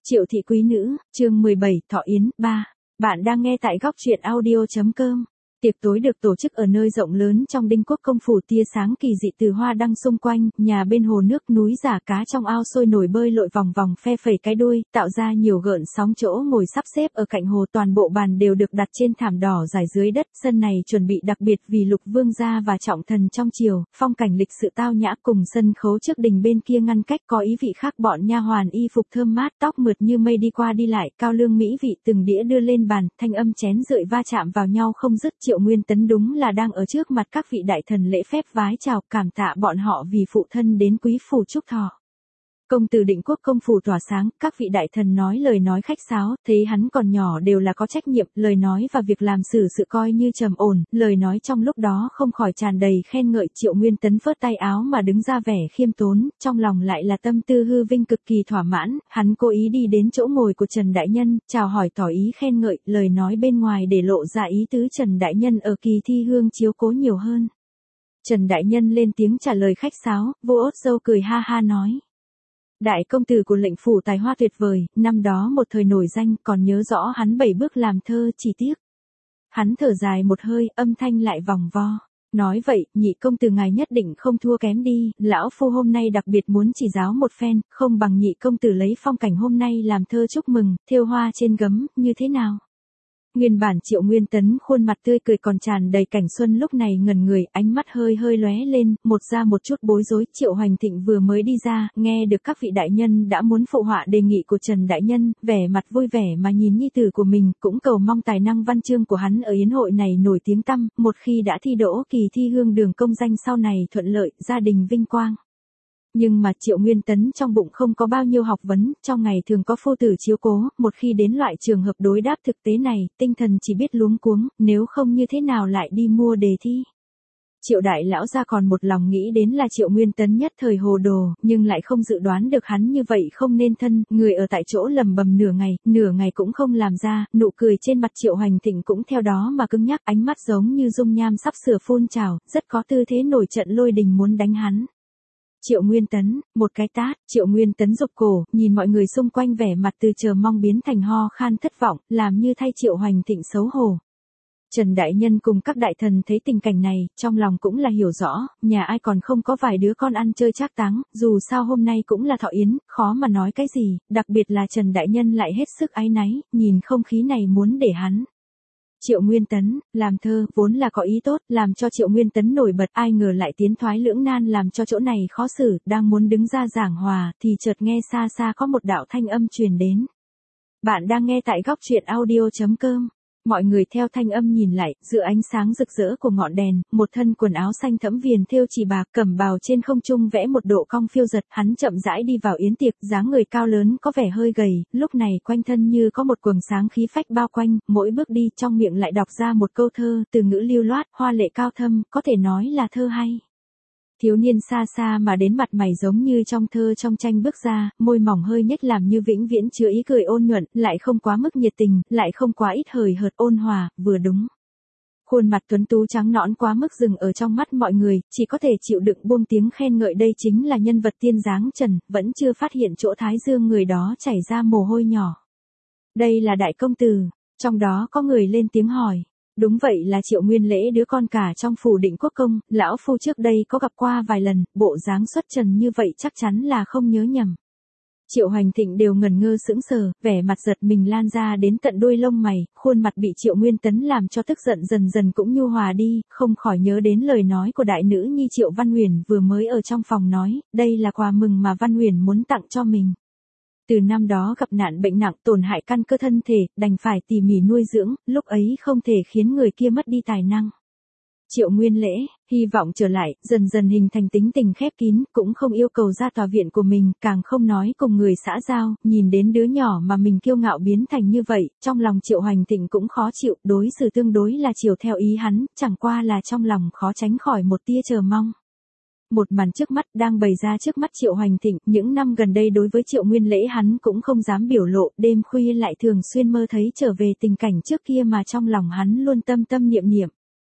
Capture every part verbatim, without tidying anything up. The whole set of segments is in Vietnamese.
Triệu thị quý nữ, chương mười bảy, Thọ Yến, ba. Bạn đang nghe tại góc truyện audio.com. Tiệc tối được tổ chức ở nơi rộng lớn trong Đinh Quốc công phủ, tia sáng kỳ dị từ hoa đăng xung quanh, nhà bên hồ nước núi giả, cá trong ao sôi nổi bơi lội vòng vòng phe phẩy cái đuôi, tạo ra nhiều gợn sóng. Chỗ ngồi sắp xếp ở cạnh hồ, toàn bộ bàn đều được đặt trên thảm đỏ rải dưới đất. Sân này chuẩn bị đặc biệt vì Lục vương gia và trọng thần trong triều, phong cảnh lịch sự tao nhã, cùng sân khấu trước đình bên kia ngăn cách có ý vị khác. Bọn nha hoàn y phục thơm mát, tóc mượt như mây đi qua đi lại, cao lương mỹ vị từng đĩa đưa lên bàn, thanh âm chén rượu va chạm vào nhau không dứt. Triệu Nguyên Tấn đúng là đang ở trước mặt các vị đại thần lễ phép vái chào, cảm tạ bọn họ vì phụ thân đến quý phủ chúc thọ. Công tử Định Quốc công phủ tỏa sáng, các vị đại thần nói lời nói khách sáo, thấy hắn còn nhỏ đều là có trách nhiệm, lời nói và việc làm xử sự coi như trầm ổn, lời nói trong lúc đó không khỏi tràn đầy khen ngợi. Triệu Nguyên Tấn phớt tay áo mà đứng ra vẻ khiêm tốn, trong lòng lại là tâm tư hư vinh cực kỳ thỏa mãn. Hắn cố ý đi đến chỗ ngồi của Trần Đại Nhân, chào hỏi tỏ ý khen ngợi, lời nói bên ngoài để lộ ra ý tứ Trần Đại Nhân ở Kỳ Thi Hương chiếu cố nhiều hơn. Trần Đại Nhân lên tiếng trả lời khách sáo, vô ốt dâu cười ha ha nói. Đại công tử của lệnh phủ tài hoa tuyệt vời, năm đó một thời nổi danh, còn nhớ rõ hắn bảy bước làm thơ, chỉ tiếc. Hắn thở dài một hơi, âm thanh lại vòng vo. Nói vậy, nhị công tử ngài nhất định không thua kém đi, lão phu hôm nay đặc biệt muốn chỉ giáo một phen, không bằng nhị công tử lấy phong cảnh hôm nay làm thơ chúc mừng, thêu hoa trên gấm, như thế nào? Nguyên bản Triệu Nguyên Tấn khuôn mặt tươi cười còn tràn đầy cảnh xuân lúc này ngẩn người, ánh mắt hơi hơi lóe lên, một ra một chút bối rối. Triệu Hoành Thịnh vừa mới đi ra, nghe được các vị đại nhân đã muốn phụ họa đề nghị của Trần Đại Nhân, vẻ mặt vui vẻ mà nhìn nhi tử của mình, cũng cầu mong tài năng văn chương của hắn ở yến hội này nổi tiếng tăm, một khi đã thi đỗ Kỳ Thi Hương đường công danh sau này thuận lợi, gia đình vinh quang. Nhưng mà Triệu Nguyên Tấn trong bụng không có bao nhiêu học vấn, trong ngày thường có phu tử chiếu cố, một khi đến loại trường hợp đối đáp thực tế này, tinh thần chỉ biết luống cuống, nếu không như thế nào lại đi mua đề thi. Triệu đại lão gia còn một lòng nghĩ đến là Triệu Nguyên Tấn nhất thời hồ đồ, nhưng lại không dự đoán được hắn như vậy không nên thân, người ở tại chỗ lầm bầm nửa ngày, nửa ngày cũng không làm ra, nụ cười trên mặt Triệu Hoành Thịnh cũng theo đó mà cứng nhắc, ánh mắt giống như dung nham sắp sửa phun trào, rất có tư thế nổi trận lôi đình muốn đánh hắn. Triệu Nguyên Tấn, một cái tát, Triệu Nguyên Tấn rụt cổ, nhìn mọi người xung quanh vẻ mặt từ chờ mong biến thành ho khan thất vọng, làm như thay Triệu Hoành Thịnh xấu hổ. Trần Đại Nhân cùng các đại thần thấy tình cảnh này, trong lòng cũng là hiểu rõ, nhà ai còn không có vài đứa con ăn chơi trác táng, dù sao hôm nay cũng là thọ yến, khó mà nói cái gì, đặc biệt là Trần Đại Nhân lại hết sức áy náy, nhìn không khí này muốn để hắn. Triệu Nguyên Tấn, làm thơ, vốn là có ý tốt, làm cho Triệu Nguyên Tấn nổi bật, ai ngờ lại tiến thoái lưỡng nan làm cho chỗ này khó xử, đang muốn đứng ra giảng hòa, thì chợt nghe xa xa có một đạo thanh âm truyền đến. Bạn đang nghe tại góc truyện audio.com. Mọi người theo thanh âm nhìn lại, giữa ánh sáng rực rỡ của ngọn đèn, một thân quần áo xanh thẫm viền thêu chỉ bạc, cẩm bào trên không trung vẽ một độ cong phiêu giật, hắn chậm rãi đi vào yến tiệc, dáng người cao lớn có vẻ hơi gầy, lúc này quanh thân như có một quầng sáng khí phách bao quanh, mỗi bước đi trong miệng lại đọc ra một câu thơ, từ ngữ lưu loát, hoa lệ cao thâm, có thể nói là thơ hay. Thiếu niên xa xa mà đến, mặt mày giống như trong thơ trong tranh bước ra, môi mỏng hơi nhếch làm như vĩnh viễn chứa ý cười ôn nhuận, lại không quá mức nhiệt tình, lại không quá ít hời hợt, ôn hòa, vừa đúng. Khuôn mặt tuấn tú trắng nõn quá mức dừng ở trong mắt mọi người, chỉ có thể chịu đựng buông tiếng khen ngợi đây chính là nhân vật tiên dáng Trần, vẫn chưa phát hiện chỗ thái dương người đó chảy ra mồ hôi nhỏ. Đây là đại công tử, trong đó có người lên tiếng hỏi. Đúng vậy, là Triệu Nguyên Lễ, đứa con cả trong phủ Định Quốc công, lão phu trước đây có gặp qua vài lần, bộ dáng xuất trần như vậy chắc chắn là không nhớ nhầm. Triệu Hoành Thịnh đều ngẩn ngơ sững sờ, vẻ mặt giật mình lan ra đến tận đuôi lông mày, khuôn mặt bị Triệu Nguyên Tấn làm cho tức giận dần dần cũng nhu hòa đi, không khỏi nhớ đến lời nói của đại nữ nhi Triệu Văn Huyền vừa mới ở trong phòng nói, đây là quà mừng mà Văn Huyền muốn tặng cho mình. Từ năm đó gặp nạn bệnh nặng tổn hại căn cơ thân thể, đành phải tỉ mỉ nuôi dưỡng, lúc ấy không thể khiến người kia mất đi tài năng. Triệu Nguyên Lễ, hy vọng trở lại, dần dần hình thành tính tình khép kín, cũng không yêu cầu ra tòa viện của mình, càng không nói cùng người xã giao, nhìn đến đứa nhỏ mà mình kiêu ngạo biến thành như vậy, trong lòng Triệu Hoành Thịnh cũng khó chịu, đối xử tương đối là chiều theo ý hắn, chẳng qua là trong lòng khó tránh khỏi một tia chờ mong. Một màn trước mắt đang bày ra trước mắt Triệu Hoành Thịnh, những năm gần đây đối với Triệu Nguyên Lễ hắn cũng không dám biểu lộ, đêm khuya lại thường xuyên mơ thấy trở về tình cảnh trước kia mà trong lòng hắn luôn tâm tâm niệm niệm.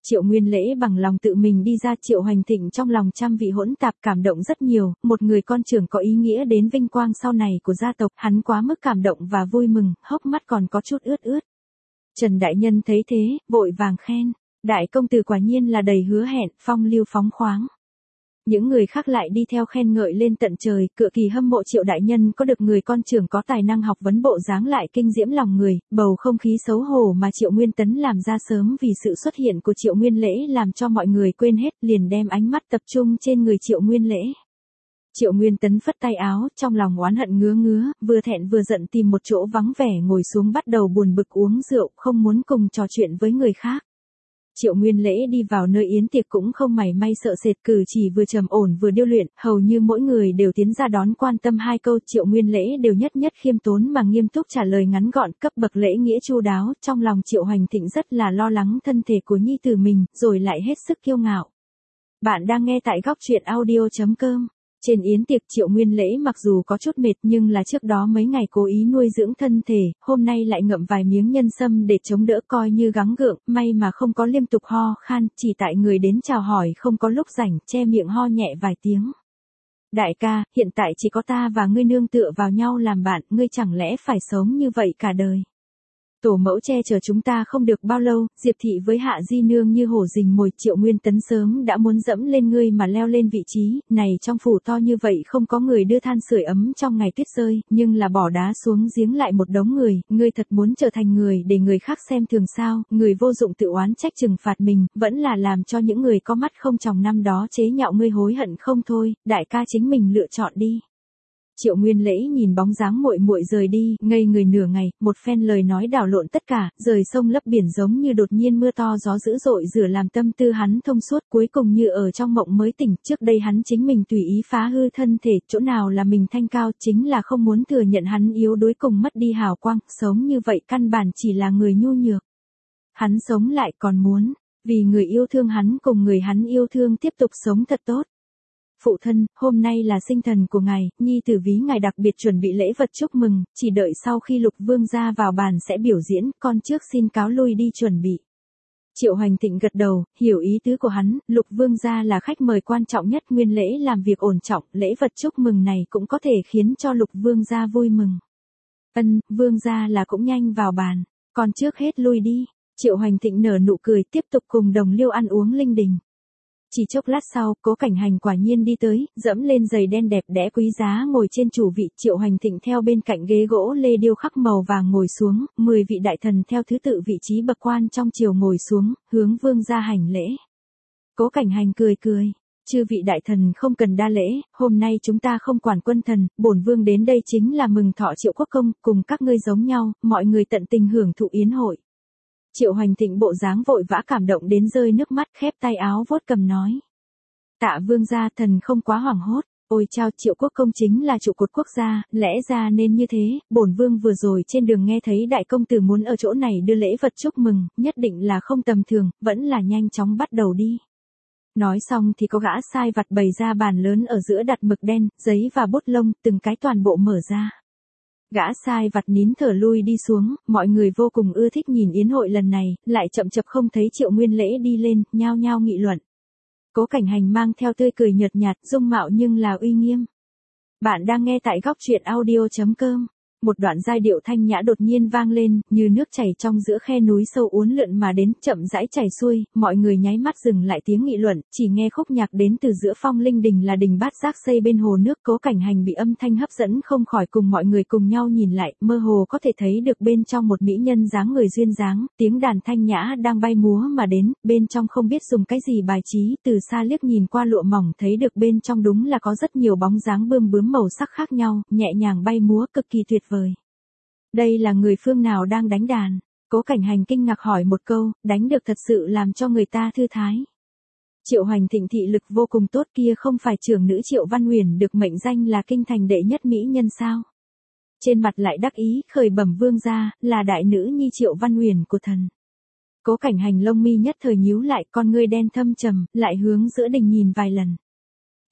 Triệu Nguyên Lễ bằng lòng tự mình đi ra. Triệu Hoành Thịnh trong lòng trăm vị hỗn tạp, cảm động rất nhiều, một người con trưởng có ý nghĩa đến vinh quang sau này của gia tộc, hắn quá mức cảm động và vui mừng, hốc mắt còn có chút ướt ướt. Trần Đại Nhân thấy thế, vội vàng khen, đại công tử quả nhiên là đầy hứa hẹn, phong lưu phóng khoáng. Những người khác lại đi theo khen ngợi lên tận trời, cực kỳ hâm mộ Triệu Đại Nhân có được người con trưởng có tài năng học vấn, bộ dáng lại kinh diễm lòng người. Bầu không khí xấu hổ mà Triệu Nguyên Tấn làm ra sớm vì sự xuất hiện của Triệu Nguyên Lễ làm cho mọi người quên hết, liền đem ánh mắt tập trung trên người Triệu Nguyên Lễ. Triệu Nguyên Tấn phất tay áo, trong lòng oán hận ngứa ngứa, vừa thẹn vừa giận tìm một chỗ vắng vẻ ngồi xuống bắt đầu buồn bực uống rượu, không muốn cùng trò chuyện với người khác. Triệu Nguyên Lễ đi vào nơi yến tiệc cũng không mảy may sợ sệt, cử chỉ vừa trầm ổn vừa điêu luyện, hầu như mỗi người đều tiến ra đón quan tâm hai câu. Triệu Nguyên Lễ đều nhất nhất khiêm tốn mà nghiêm túc trả lời ngắn gọn, cấp bậc lễ nghĩa chu đáo. Trong lòng Triệu Hoành Thịnh rất là lo lắng thân thể của nhi tử mình, rồi lại hết sức kiêu ngạo. Bạn đang nghe tại góc truyện audio chấm com. Trên yến tiệc Triệu Nguyên Lễ mặc dù có chút mệt nhưng là trước đó mấy ngày cố ý nuôi dưỡng thân thể, hôm nay lại ngậm vài miếng nhân sâm để chống đỡ coi như gắng gượng, may mà không có liên tục ho khan, chỉ tại người đến chào hỏi không có lúc rảnh, che miệng ho nhẹ vài tiếng. Đại ca, hiện tại chỉ có ta và ngươi nương tựa vào nhau làm bạn, ngươi chẳng lẽ phải sống như vậy cả đời? Tổ mẫu che chở chúng ta không được bao lâu, Diệp thị với Hạ Di nương như hổ rình mồi. Triệu Nguyên Tấn sớm đã muốn dẫm lên ngươi mà leo lên vị trí này, trong phủ to như vậy không có người đưa than sưởi ấm trong ngày tuyết rơi, nhưng là bỏ đá xuống giếng lại một đống người, ngươi thật muốn trở thành người để người khác xem thường sao? Người vô dụng tự oán trách trừng phạt mình, vẫn là làm cho những người có mắt không tròng năm đó chế nhạo ngươi hối hận không thôi. Đại ca chính mình lựa chọn đi. Triệu Nguyên Lễ nhìn bóng dáng muội muội rời đi, ngây người nửa ngày, một phen lời nói đảo lộn tất cả, rời sông lấp biển giống như đột nhiên mưa to gió dữ dội rửa làm tâm tư hắn thông suốt, cuối cùng như ở trong mộng mới tỉnh. Trước đây hắn chính mình tùy ý phá hư thân thể, chỗ nào là mình thanh cao, chính là không muốn thừa nhận hắn yếu đuối cùng mất đi hào quang, sống như vậy căn bản chỉ là người nhu nhược. Hắn sống lại còn muốn, vì người yêu thương hắn cùng người hắn yêu thương tiếp tục sống thật tốt. Phụ thân, hôm nay là sinh thần của ngài, nhi tử ví ngài đặc biệt chuẩn bị lễ vật chúc mừng, chỉ đợi sau khi Lục Vương gia vào bàn sẽ biểu diễn, con trước xin cáo lui đi chuẩn bị. Triệu Hoành Thịnh gật đầu, hiểu ý tứ của hắn, Lục Vương gia là khách mời quan trọng nhất, Nguyên Lễ làm việc ổn trọng, lễ vật chúc mừng này cũng có thể khiến cho Lục Vương gia vui mừng. Ân, Vương gia là cũng nhanh vào bàn, con trước hết lui đi. Triệu Hoành Thịnh nở nụ cười, tiếp tục cùng đồng liêu ăn uống linh đình. Chỉ chốc lát sau, Cố Cảnh Hành quả nhiên đi tới, dẫm lên giày đen đẹp đẽ quý giá ngồi trên chủ vị. Triệu Hoành Thịnh theo bên cạnh ghế gỗ lê điêu khắc màu vàng ngồi xuống, mười vị đại thần theo thứ tự vị trí bậc quan trong triều ngồi xuống, hướng vương gia hành lễ. Cố Cảnh Hành cười cười, chư vị đại thần không cần đa lễ, hôm nay chúng ta không quản quân thần, bổn vương đến đây chính là mừng thọ Triệu Quốc công, cùng các ngươi giống nhau, mọi người tận tình hưởng thụ yến hội. Triệu Hoành Thịnh bộ dáng vội vã cảm động đến rơi nước mắt, khép tay áo vuốt cầm nói. Tạ vương gia, thần không quá hoảng hốt, ôi chao, Triệu Quốc công chính là trụ cột quốc gia, lẽ ra nên như thế, bổn vương vừa rồi trên đường nghe thấy đại công tử muốn ở chỗ này đưa lễ vật chúc mừng, nhất định là không tầm thường, vẫn là nhanh chóng bắt đầu đi. Nói xong thì có gã sai vặt bày ra bàn lớn ở giữa đặt mực đen, giấy và bút lông, từng cái toàn bộ mở ra. Gã sai vặt nín thở lui đi xuống, mọi người vô cùng ưa thích nhìn yến hội lần này, lại chậm chập không thấy Triệu Nguyên Lễ đi lên, nhao nhao nghị luận. Cố Cảnh Hành mang theo tươi cười nhợt nhạt, dung mạo nhưng là uy nghiêm. Bạn đang nghe tại góc truyện audio chấm com. Một đoạn giai điệu thanh nhã đột nhiên vang lên, như nước chảy trong giữa khe núi sâu uốn lượn mà đến, chậm rãi chảy xuôi, mọi người nháy mắt dừng lại tiếng nghị luận, chỉ nghe khúc nhạc đến từ giữa phong linh đình là đình bát giác xây bên hồ nước. Cố Cảnh Hành bị âm thanh hấp dẫn không khỏi cùng mọi người cùng nhau nhìn lại, mơ hồ có thể thấy được bên trong một mỹ nhân dáng người duyên dáng, tiếng đàn thanh nhã đang bay múa mà đến, bên trong không biết dùng cái gì bài trí, từ xa liếc nhìn qua lụa mỏng thấy được bên trong đúng là có rất nhiều bóng dáng bươm bướm màu sắc khác nhau, nhẹ nhàng bay múa cực kỳ tuyệt vời. Đây là người phương nào đang đánh đàn? Cố Cảnh Hành kinh ngạc hỏi một câu, đánh được thật sự làm cho người ta thư thái. Triệu Hoành Thịnh thị lực vô cùng tốt, kia không phải trưởng nữ Triệu Văn Huyền được mệnh danh là kinh thành đệ nhất mỹ nhân sao? Trên mặt lại đắc ý, khởi bẩm vương gia, là đại nữ nhi Triệu Văn Huyền của thần. Cố Cảnh Hành lông mi nhất thời nhíu lại, con ngươi đen thâm trầm, lại hướng giữa đình nhìn vài lần.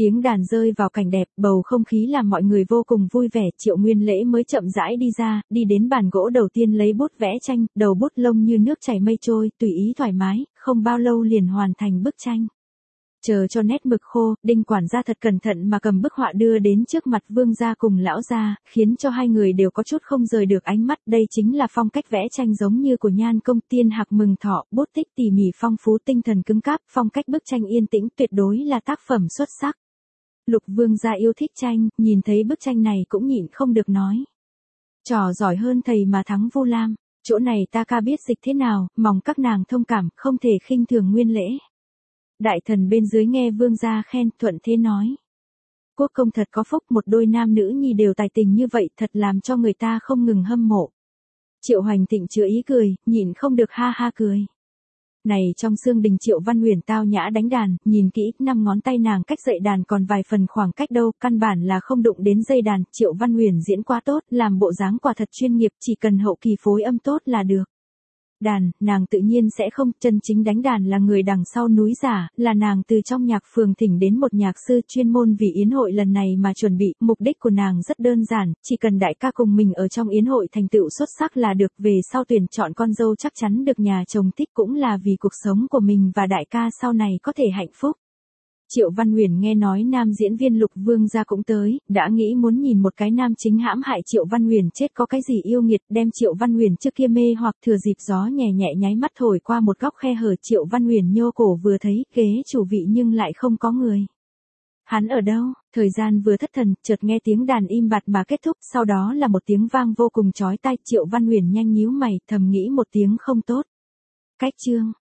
Tiếng đàn rơi vào cảnh đẹp, bầu không khí làm mọi người vô cùng vui vẻ, Triệu Nguyên Lễ mới chậm rãi đi ra, đi đến bàn gỗ đầu tiên lấy bút vẽ tranh, đầu bút lông như nước chảy mây trôi, tùy ý thoải mái, không bao lâu liền hoàn thành bức tranh. Chờ cho nét mực khô, Đinh quản gia thật cẩn thận mà cầm bức họa đưa đến trước mặt Vương gia cùng lão gia, khiến cho hai người đều có chút không rời được ánh mắt, đây chính là phong cách vẽ tranh giống như của Nhan công tiên hạc mừng thọ, bút tích tỉ mỉ phong phú tinh thần cứng cáp, phong cách bức tranh yên tĩnh tuyệt đối là tác phẩm xuất sắc. Lục Vương gia yêu thích tranh, nhìn thấy bức tranh này cũng nhịn không được nói. Trò giỏi hơn thầy mà thắng Vu Lam, chỗ này ta ca biết dịch thế nào, mong các nàng thông cảm, không thể khinh thường Nguyên Lễ. Đại thần bên dưới nghe Vương gia khen, thuận thế nói. Quốc công thật có phúc, một đôi nam nữ nhi đều tài tình như vậy, thật làm cho người ta không ngừng hâm mộ. Triệu Hoành Thịnh chứa ý cười, nhịn không được ha ha cười. Này trong xương đình Triệu Văn Huyền tao nhã đánh đàn, nhìn kỹ, năm ngón tay nàng cách dậy đàn còn vài phần khoảng cách đâu, căn bản là không đụng đến dây đàn, Triệu Văn Huyền diễn quá tốt, làm bộ dáng quả thật chuyên nghiệp, chỉ cần hậu kỳ phối âm tốt là được. Đàn, nàng tự nhiên sẽ không, chân chính đánh đàn là người đằng sau núi giả, là nàng từ trong nhạc phường thỉnh đến một nhạc sư chuyên môn vì yến hội lần này mà chuẩn bị, mục đích của nàng rất đơn giản, chỉ cần đại ca cùng mình ở trong yến hội thành tựu xuất sắc là được, về sau tuyển chọn con dâu chắc chắn được nhà chồng thích cũng là vì cuộc sống của mình và đại ca sau này có thể hạnh phúc. Triệu Văn Huyền nghe nói nam diễn viên Lục Vương gia cũng tới, đã nghĩ muốn nhìn một cái nam chính hãm hại Triệu Văn Huyền chết có cái gì yêu nghiệt, đem Triệu Văn Huyền trước kia mê hoặc thừa dịp gió nhẹ nhẹ nháy mắt thổi qua một góc khe hở, Triệu Văn Huyền nhô cổ vừa thấy, ghế chủ vị nhưng lại không có người. Hắn ở đâu? Thời gian vừa thất thần, chợt nghe tiếng đàn im bặt mà kết thúc, sau đó là một tiếng vang vô cùng chói tai, Triệu Văn Huyền nhanh nhíu mày, thầm nghĩ một tiếng không tốt. Cách chương